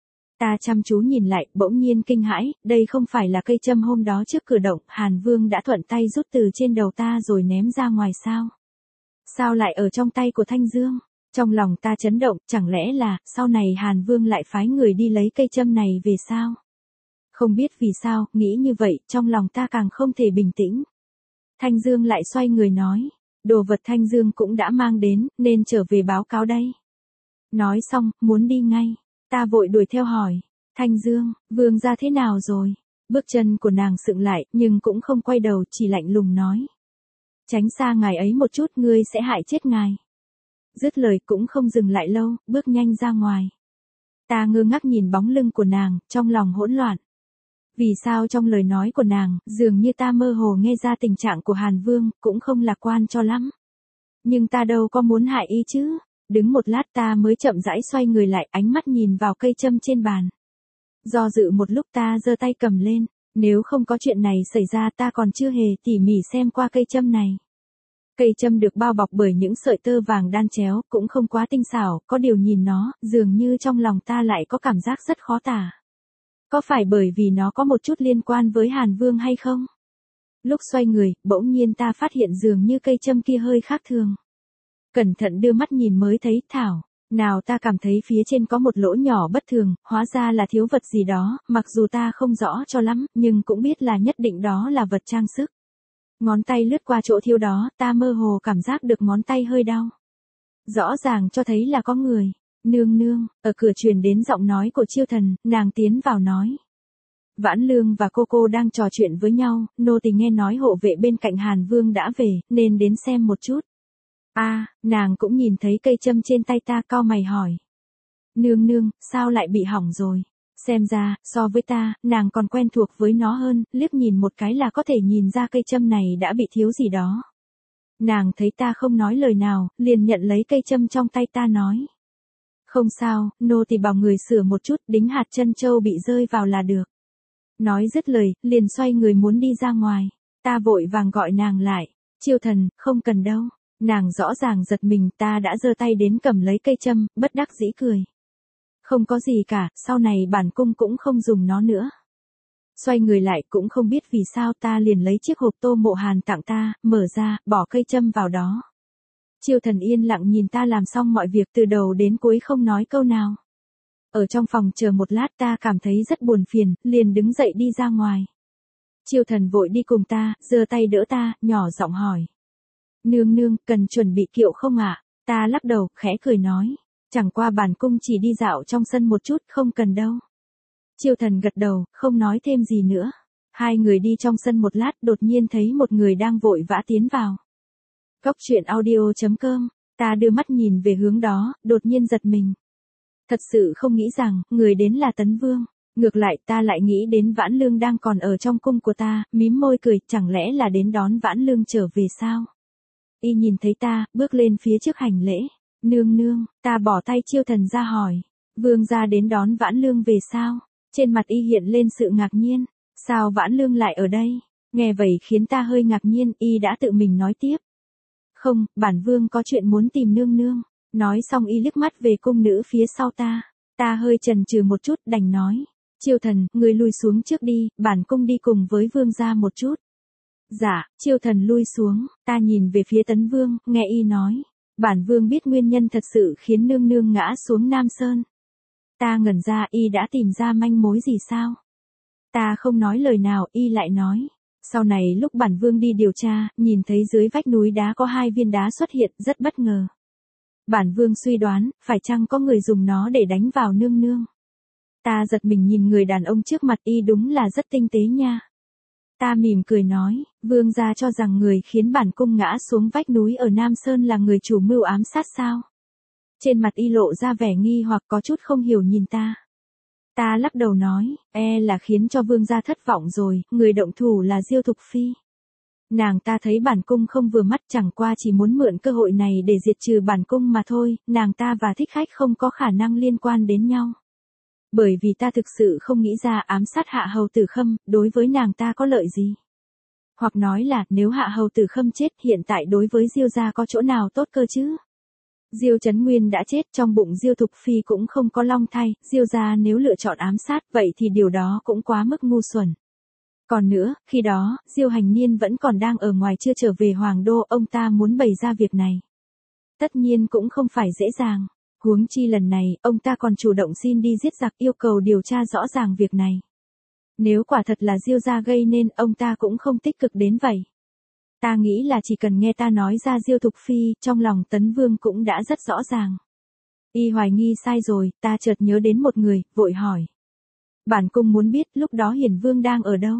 Speaker 1: Ta chăm chú nhìn lại, bỗng nhiên kinh hãi, đây không phải là cây châm hôm đó trước cửa động, Hàn Vương đã thuận tay rút từ trên đầu ta rồi ném ra ngoài sao? Sao lại ở trong tay của Thanh Dương? Trong lòng ta chấn động, chẳng lẽ là, sau này Hàn Vương lại phái người đi lấy cây châm này về sao? Không biết vì sao, nghĩ như vậy, trong lòng ta càng không thể bình tĩnh. Thanh Dương lại xoay người nói, đồ vật Thanh Dương cũng đã mang đến, nên trở về báo cáo đây. Nói xong, muốn đi ngay. Ta vội đuổi theo hỏi. Thanh Dương, Vương gia thế nào rồi? Bước chân của nàng sững lại, nhưng cũng không quay đầu, chỉ lạnh lùng nói. Tránh xa ngài ấy một chút, ngươi sẽ hại chết ngài. Dứt lời cũng không dừng lại lâu, bước nhanh ra ngoài. Ta ngơ ngác nhìn bóng lưng của nàng, trong lòng hỗn loạn. Vì sao trong lời nói của nàng, dường như ta mơ hồ nghe ra tình trạng của Hàn Vương, cũng không lạc quan cho lắm. Nhưng ta đâu có muốn hại y chứ. Đứng một lát ta mới chậm rãi xoay người lại, ánh mắt nhìn vào cây châm trên bàn. Do dự một lúc ta giơ tay cầm lên, nếu không có chuyện này xảy ra ta còn chưa hề tỉ mỉ xem qua cây châm này. Cây châm được bao bọc bởi những sợi tơ vàng đan chéo, cũng không quá tinh xảo, có điều nhìn nó, dường như trong lòng ta lại có cảm giác rất khó tả. Có phải bởi vì nó có một chút liên quan với Hàn Vương hay không? Lúc xoay người, bỗng nhiên ta phát hiện dường như cây châm kia hơi khác thường. Cẩn thận đưa mắt nhìn mới thấy, thảo, nào ta cảm thấy phía trên có một lỗ nhỏ bất thường, hóa ra là thiếu vật gì đó, mặc dù ta không rõ cho lắm, nhưng cũng biết là nhất định đó là vật trang sức. Ngón tay lướt qua chỗ thiếu đó, ta mơ hồ cảm giác được ngón tay hơi đau. Rõ ràng cho thấy là có người. Nương nương, ở cửa truyền đến giọng nói của Chiêu Thần, nàng tiến vào nói. Vãn Lương và cô đang trò chuyện với nhau, nô tỳ nghe nói hộ vệ bên cạnh Hàn Vương đã về, nên đến xem một chút. Nàng cũng nhìn thấy cây châm trên tay ta, cau mày hỏi. Nương nương, sao lại bị hỏng rồi? Xem ra, so với ta, nàng còn quen thuộc với nó hơn, liếc nhìn một cái là có thể nhìn ra cây châm này đã bị thiếu gì đó. Nàng thấy ta không nói lời nào, liền nhận lấy cây châm trong tay ta nói. Không sao, nô tỳ bảo người sửa một chút, đính hạt trân châu bị rơi vào là được. Nói dứt lời, liền xoay người muốn đi ra ngoài. Ta vội vàng gọi nàng lại. Chiêu Thần, không cần đâu. Nàng rõ ràng giật mình, ta đã giơ tay đến cầm lấy cây châm, bất đắc dĩ cười. Không có gì cả, sau này bản cung cũng không dùng nó nữa. Xoay người lại cũng không biết vì sao ta liền lấy chiếc hộp Tô Mộ Hàn tặng ta, mở ra, bỏ cây châm vào đó. Chiêu Thần yên lặng nhìn ta làm xong mọi việc từ đầu đến cuối không nói câu nào. Ở trong phòng chờ một lát ta cảm thấy rất buồn phiền, liền đứng dậy đi ra ngoài. Chiêu Thần vội đi cùng ta, giơ tay đỡ ta, nhỏ giọng hỏi. Nương nương, cần chuẩn bị kiệu không ạ? Ta lắc đầu, khẽ cười nói. Chẳng qua bản cung chỉ đi dạo trong sân một chút, không cần đâu. Chiêu Thần gật đầu, không nói thêm gì nữa. Hai người đi trong sân một lát, đột nhiên thấy một người đang vội vã tiến vào. Cóc truyện audio.com, ta đưa mắt nhìn về hướng đó, đột nhiên giật mình. Thật sự không nghĩ rằng, người đến là Tấn Vương. Ngược lại ta lại nghĩ đến Vãn Lương đang còn ở trong cung của ta, mím môi cười, chẳng lẽ là đến đón Vãn Lương trở về sao? Y nhìn thấy ta, bước lên phía trước hành lễ. Nương nương, ta bỏ tay Chiêu Thần ra hỏi. Vương gia đến đón Vãn Lương về sao? Trên mặt Y hiện lên sự ngạc nhiên. Sao Vãn Lương lại ở đây? Nghe vậy khiến ta hơi ngạc nhiên, Y đã tự mình nói tiếp. Không, bản vương có chuyện muốn tìm nương nương. Nói xong Y liếc mắt về cung nữ phía sau ta. Ta hơi chần chừ một chút, đành nói. Chiêu Thần, ngươi lui xuống trước đi, bản cung đi cùng với vương gia một chút. Dạ, Chiêu Thần lui xuống, ta nhìn về phía Tấn Vương, nghe Y nói. Bản vương biết nguyên nhân thật sự khiến nương nương ngã xuống Nam Sơn. Ta ngẩn ra, Y đã tìm ra manh mối gì sao? Ta không nói lời nào, Y lại nói. Sau này lúc bản vương đi điều tra, nhìn thấy dưới vách núi đá có 2 viên đá xuất hiện, rất bất ngờ. Bản vương suy đoán, phải chăng có người dùng nó để đánh vào nương nương? Ta giật mình nhìn người đàn ông trước mặt, Y đúng là rất tinh tế nha. Ta mỉm cười nói, vương gia cho rằng người khiến bản cung ngã xuống vách núi ở Nam Sơn là người chủ mưu ám sát sao? Trên mặt Y lộ ra vẻ nghi hoặc có chút không hiểu nhìn ta. Ta lắc đầu nói, là khiến cho vương gia thất vọng rồi, người động thủ là Diêu Thục Phi. Nàng ta thấy bản cung không vừa mắt, chẳng qua chỉ muốn mượn cơ hội này để diệt trừ bản cung mà thôi, nàng ta và thích khách không có khả năng liên quan đến nhau. Bởi vì ta thực sự không nghĩ ra ám sát Hạ Hầu Tử Khâm, đối với nàng ta có lợi gì. Hoặc nói là, nếu Hạ Hầu Tử Khâm chết hiện tại đối với Diêu gia có chỗ nào tốt cơ chứ? Diêu Chấn Nguyên đã chết, trong bụng Diêu Thục Phi cũng không có long thai, Diêu gia nếu lựa chọn ám sát vậy thì điều đó cũng quá mức ngu xuẩn. Còn nữa, khi đó, Diêu Hành Niên vẫn còn đang ở ngoài chưa trở về Hoàng Đô, ông ta muốn bày ra việc này. Tất nhiên cũng không phải dễ dàng. Huống chi lần này, ông ta còn chủ động xin đi giết giặc, yêu cầu điều tra rõ ràng việc này. Nếu quả thật là Diêu gia gây nên, ông ta cũng không tích cực đến vậy. Ta nghĩ là chỉ cần nghe ta nói ra Diêu Thục Phi, trong lòng Tấn Vương cũng đã rất rõ ràng. Y hoài nghi sai rồi, ta chợt nhớ đến một người, vội hỏi. Bản cung muốn biết lúc đó Hiền Vương đang ở đâu.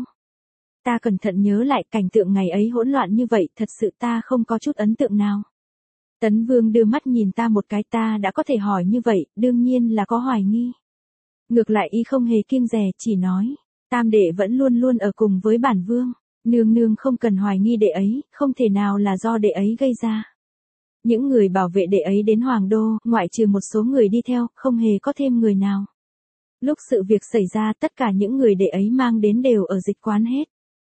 Speaker 1: Ta cẩn thận nhớ lại cảnh tượng ngày ấy hỗn loạn như vậy, thật sự ta không có chút ấn tượng nào. Tấn Vương đưa mắt nhìn ta một cái, ta đã có thể hỏi như vậy, đương nhiên là có hoài nghi. Ngược lại y không hề kiêng dè, chỉ nói, tam đệ vẫn luôn luôn ở cùng với bản vương, nương nương không cần hoài nghi đệ ấy, không thể nào là do đệ ấy gây ra. Những người bảo vệ đệ ấy đến Hoàng Đô, ngoại trừ một số người đi theo, không hề có thêm người nào. Lúc sự việc xảy ra tất cả những người đệ ấy mang đến đều ở dịch quán hết.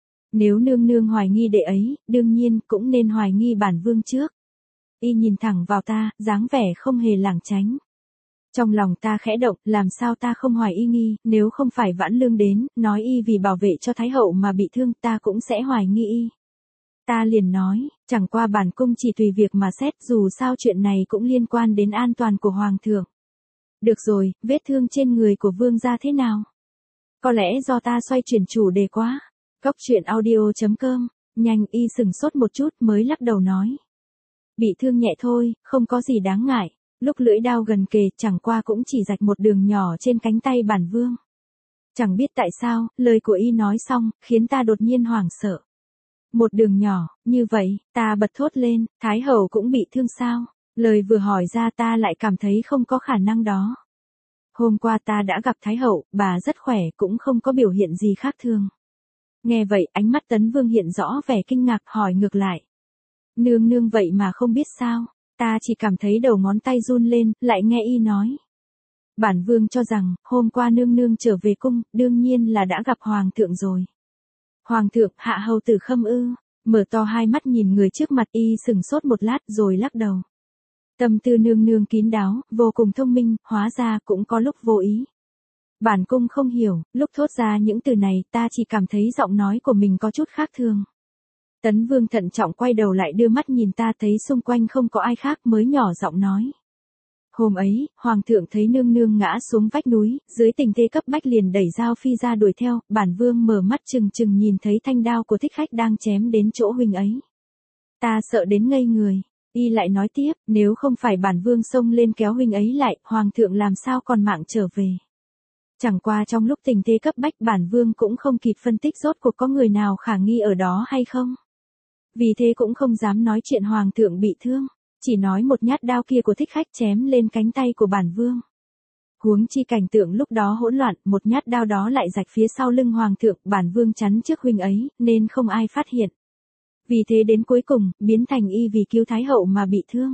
Speaker 1: Nếu nương nương hoài nghi đệ ấy, đương nhiên cũng nên hoài nghi bản vương trước. Y nhìn thẳng vào ta, dáng vẻ không hề lảng tránh. Trong lòng ta khẽ động, làm sao ta không hoài y nghi, nếu không phải Vãn Lương đến, nói y vì bảo vệ cho Thái hậu mà bị thương, ta cũng sẽ hoài nghi y. Ta liền nói, chẳng qua bản cung chỉ tùy việc mà xét, dù sao chuyện này cũng liên quan đến an toàn của Hoàng thượng. Được rồi, vết thương trên người của vương gia thế nào? Có lẽ do ta xoay chuyển chủ đề quá. Cóc truyện audio.com, nhanh. Y sừng sốt một chút mới lắc đầu nói. Bị thương nhẹ thôi, không có gì đáng ngại. Lúc lưỡi đao gần kề, chẳng qua cũng chỉ rạch một đường nhỏ trên cánh tay bản vương. Chẳng biết tại sao, lời của y nói xong, khiến ta đột nhiên hoảng sợ. Một đường nhỏ, như vậy, ta bật thốt lên, Thái hậu cũng bị thương sao? Lời vừa hỏi ra ta lại cảm thấy không có khả năng đó. Hôm qua ta đã gặp Thái hậu, bà rất khỏe, cũng không có biểu hiện gì khác thường. Nghe vậy, ánh mắt Tấn Vương hiện rõ vẻ kinh ngạc, hỏi ngược lại. Nương nương vậy mà không biết sao? Ta chỉ cảm thấy đầu ngón tay run lên, lại nghe y nói. Bản vương cho rằng, hôm qua nương nương trở về cung, đương nhiên là đã gặp Hoàng thượng rồi. Hoàng thượng, Hạ hầu tử Khâm ư? Mở to hai mắt nhìn người trước mặt, y sừng sốt một lát rồi lắc đầu. Tâm tư nương nương kín đáo, vô cùng thông minh, hóa ra cũng có lúc vô ý. Bản cung không hiểu, lúc thốt ra những từ này ta chỉ cảm thấy giọng nói của mình có chút khác thường. Tấn Vương thận trọng quay đầu lại đưa mắt nhìn ta, thấy xung quanh không có ai khác mới nhỏ giọng nói. Hôm ấy, Hoàng thượng thấy nương nương ngã xuống vách núi, dưới tình thế cấp bách liền đẩy Giao Phi ra đuổi theo, bản vương mở mắt trừng trừng nhìn thấy thanh đao của Thích Khách đang chém đến chỗ huynh ấy. Ta sợ đến ngây người. Y lại nói tiếp, nếu không phải bản vương xông lên kéo huynh ấy lại, Hoàng thượng làm sao còn mạng trở về. Chẳng qua trong lúc tình thế cấp bách bản vương cũng không kịp phân tích rốt cuộc có người nào khả nghi ở đó hay không. Vì thế cũng không dám nói chuyện Hoàng thượng bị thương, chỉ nói một nhát đao kia của Thích Khách chém lên cánh tay của bản vương. Huống chi cảnh tượng lúc đó hỗn loạn, một nhát đao đó lại rạch phía sau lưng Hoàng thượng, bản vương chắn trước huynh ấy, nên không ai phát hiện. Vì thế đến cuối cùng, biến thành y vì cứu Thái hậu mà bị thương.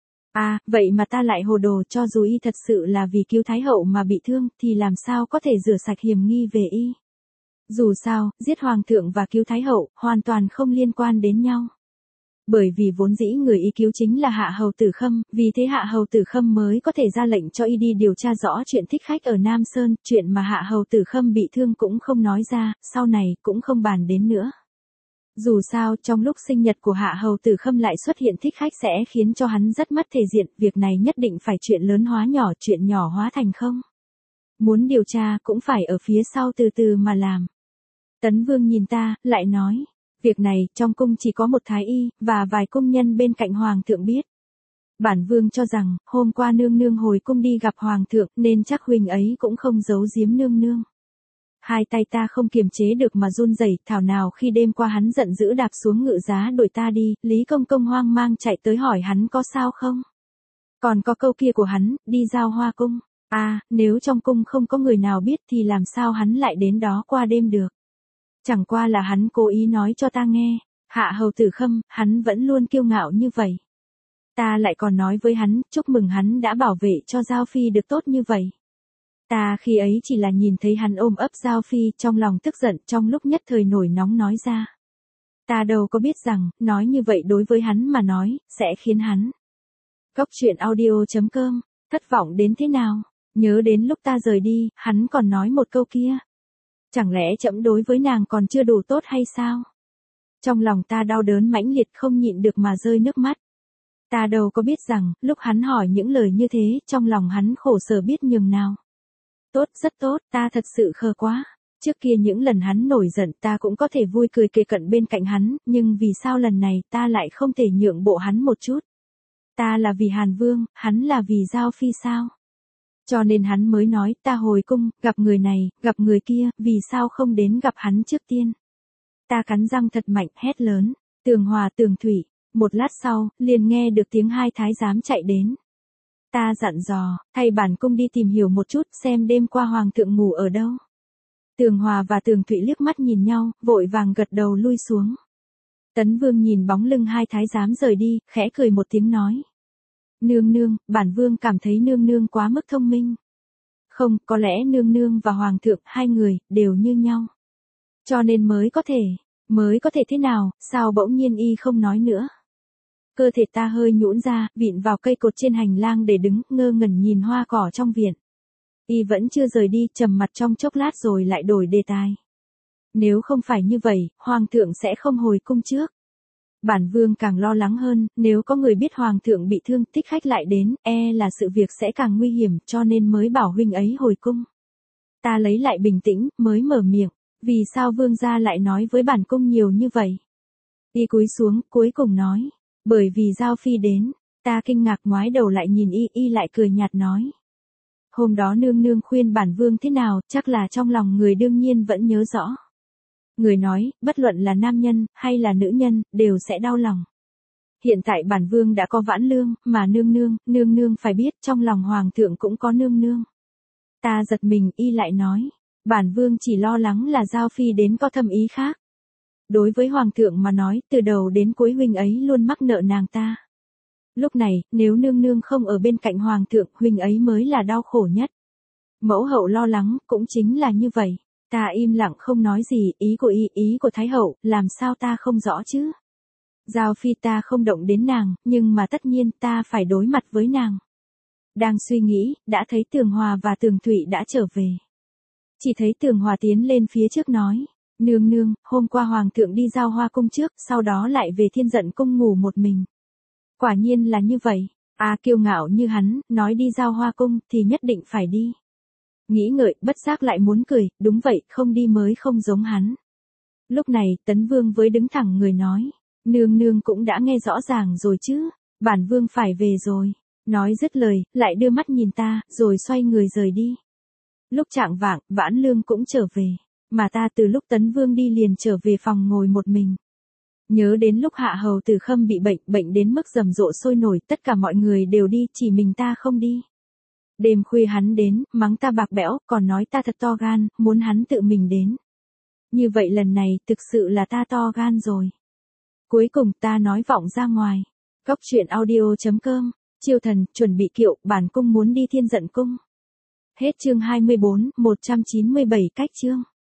Speaker 1: À, vậy mà ta lại hồ đồ, cho dù y thật sự là vì cứu Thái hậu mà bị thương, thì làm sao có thể rửa sạch hiểm nghi về y. Dù sao, giết Hoàng thượng và cứu Thái hậu, hoàn toàn không liên quan đến nhau. Bởi vì vốn dĩ người y cứu chính là Hạ hầu tử Khâm, vì thế Hạ hầu tử Khâm mới có thể ra lệnh cho y đi điều tra rõ chuyện Thích Khách ở Nam Sơn, chuyện mà Hạ hầu tử Khâm bị thương cũng không nói ra, sau này cũng không bàn đến nữa. Dù sao, trong lúc sinh nhật của Hạ hầu tử Khâm lại xuất hiện Thích Khách sẽ khiến cho hắn rất mất thể diện, việc này nhất định phải chuyện lớn hóa nhỏ, chuyện nhỏ hóa thành không. Muốn điều tra cũng phải ở phía sau từ từ mà làm. Tấn Vương nhìn ta, lại nói, việc này trong cung chỉ có một thái y, và vài cung nhân bên cạnh Hoàng thượng biết. Bản vương cho rằng, hôm qua nương nương hồi cung đi gặp Hoàng thượng, nên chắc huynh ấy cũng không giấu giếm nương nương. Hai tay ta không kiềm chế được mà run rẩy, thảo nào khi đêm qua hắn giận dữ đạp xuống ngự giá đuổi ta đi, Lý Công Công hoang mang chạy tới hỏi hắn có sao không. Còn có câu kia của hắn, đi giao Hoa cung. À, nếu trong cung không có người nào biết thì làm sao hắn lại đến đó qua đêm được. Chẳng qua là hắn cố ý nói cho ta nghe, Hạ hầu tử Khâm, hắn vẫn luôn kiêu ngạo như vậy. Ta lại còn nói với hắn, chúc mừng hắn đã bảo vệ cho Giao Phi được tốt như vậy. Ta khi ấy chỉ là nhìn thấy hắn ôm ấp Giao Phi, trong lòng tức giận, trong lúc nhất thời nổi nóng nói ra. Ta đâu có biết rằng, nói như vậy đối với hắn mà nói, sẽ khiến hắn. Cóc truyện audio.com, thất vọng đến thế nào, nhớ đến lúc ta rời đi, hắn còn nói một câu kia. Chẳng lẽ trẫm đối với nàng còn chưa đủ tốt hay sao? Trong lòng ta đau đớn mãnh liệt không nhịn được mà rơi nước mắt. Ta đâu có biết rằng, lúc hắn hỏi những lời như thế, trong lòng hắn khổ sở biết nhường nào. Tốt, rất tốt, ta thật sự khờ quá. Trước kia những lần hắn nổi giận ta cũng có thể vui cười kề cận bên cạnh hắn, nhưng vì sao lần này ta lại không thể nhượng bộ hắn một chút? Ta là vì Hàn Vương, hắn là vì Giao Phi sao? Cho nên hắn mới nói ta hồi cung, gặp người này, gặp người kia, vì sao không đến gặp hắn trước tiên? Ta cắn răng thật mạnh, hét lớn, Tường Hòa Tường Thủy. Một lát sau, liền nghe được tiếng hai thái giám chạy đến. Ta dặn dò, thay bản cung đi tìm hiểu một chút xem đêm qua hoàng thượng ngủ ở đâu. Tường Hòa và Tường Thụy liếc mắt nhìn nhau, vội vàng gật đầu lui xuống. Tấn Vương nhìn bóng lưng hai thái giám rời đi, khẽ cười một tiếng nói. Nương nương, bản vương cảm thấy nương nương quá mức thông minh. Không, có lẽ nương nương và hoàng thượng hai người, đều như nhau. Cho nên mới có thể thế nào, sao bỗng nhiên y không nói nữa. Cơ thể ta hơi nhũn ra, vịn vào cây cột trên hành lang để đứng, ngơ ngẩn nhìn hoa cỏ trong viện. Y vẫn chưa rời đi, trầm mặt trong chốc lát rồi lại đổi đề tài. Nếu không phải như vậy, hoàng thượng sẽ không hồi cung trước. Bản vương càng lo lắng hơn, nếu có người biết hoàng thượng bị thương, thích khách lại đến, là sự việc sẽ càng nguy hiểm, cho nên mới bảo huynh ấy hồi cung. Ta lấy lại bình tĩnh, mới mở miệng, vì sao vương gia lại nói với bản cung nhiều như vậy? Y cúi xuống, cuối cùng nói, bởi vì Giao Phi đến. Ta kinh ngạc ngoái đầu lại nhìn y lại cười nhạt nói. Hôm đó nương nương khuyên bản vương thế nào, chắc là trong lòng người đương nhiên vẫn nhớ rõ. Người nói, bất luận là nam nhân, hay là nữ nhân, đều sẽ đau lòng. Hiện tại bản vương đã có Vãn Lương, mà nương nương phải biết trong lòng hoàng thượng cũng có nương nương. Ta giật mình, y lại nói, bản vương chỉ lo lắng là Giao Phi đến có thâm ý khác. Đối với hoàng thượng mà nói, từ đầu đến cuối huynh ấy luôn mắc nợ nàng ta. Lúc này, nếu nương nương không ở bên cạnh hoàng thượng, huynh ấy mới là đau khổ nhất. Mẫu hậu lo lắng, cũng chính là như vậy. Ta im lặng không nói gì, ý của Thái hậu, làm sao ta không rõ chứ? Giao Phi ta không động đến nàng, nhưng mà tất nhiên ta phải đối mặt với nàng. Đang suy nghĩ, đã thấy Tường Hòa và Tường Thụy đã trở về. Chỉ thấy Tường Hòa tiến lên phía trước nói, nương, hôm qua hoàng thượng đi Giao Hoa cung trước, sau đó lại về Thiên Dận cung ngủ một mình. Quả nhiên là như vậy, kiêu ngạo như hắn, nói đi Giao Hoa cung thì nhất định phải đi. Nghĩ ngợi, bất giác lại muốn cười, đúng vậy, không đi mới không giống hắn. Lúc này, Tấn Vương với đứng thẳng người nói, nương cũng đã nghe rõ ràng rồi chứ, bản vương phải về rồi. Nói dứt lời, lại đưa mắt nhìn ta, rồi xoay người rời đi. Lúc chạng vạng, Vãn Lương cũng trở về, mà ta từ lúc Tấn Vương đi liền trở về phòng ngồi một mình. Nhớ đến lúc Hạ Hầu Tử Khâm bị bệnh đến mức rầm rộ sôi nổi, tất cả mọi người đều đi, chỉ mình ta không đi. Đêm khuya hắn đến, mắng ta bạc bẽo, còn nói ta thật to gan, muốn hắn tự mình đến. Như vậy lần này, thực sự là ta to gan rồi. Cuối cùng ta nói vọng ra ngoài. Cóc truyện audio.com, Chiêu Thần, chuẩn bị kiệu, bản cung muốn đi Thiên Dận cung. Hết chương 24, 197 cách chương.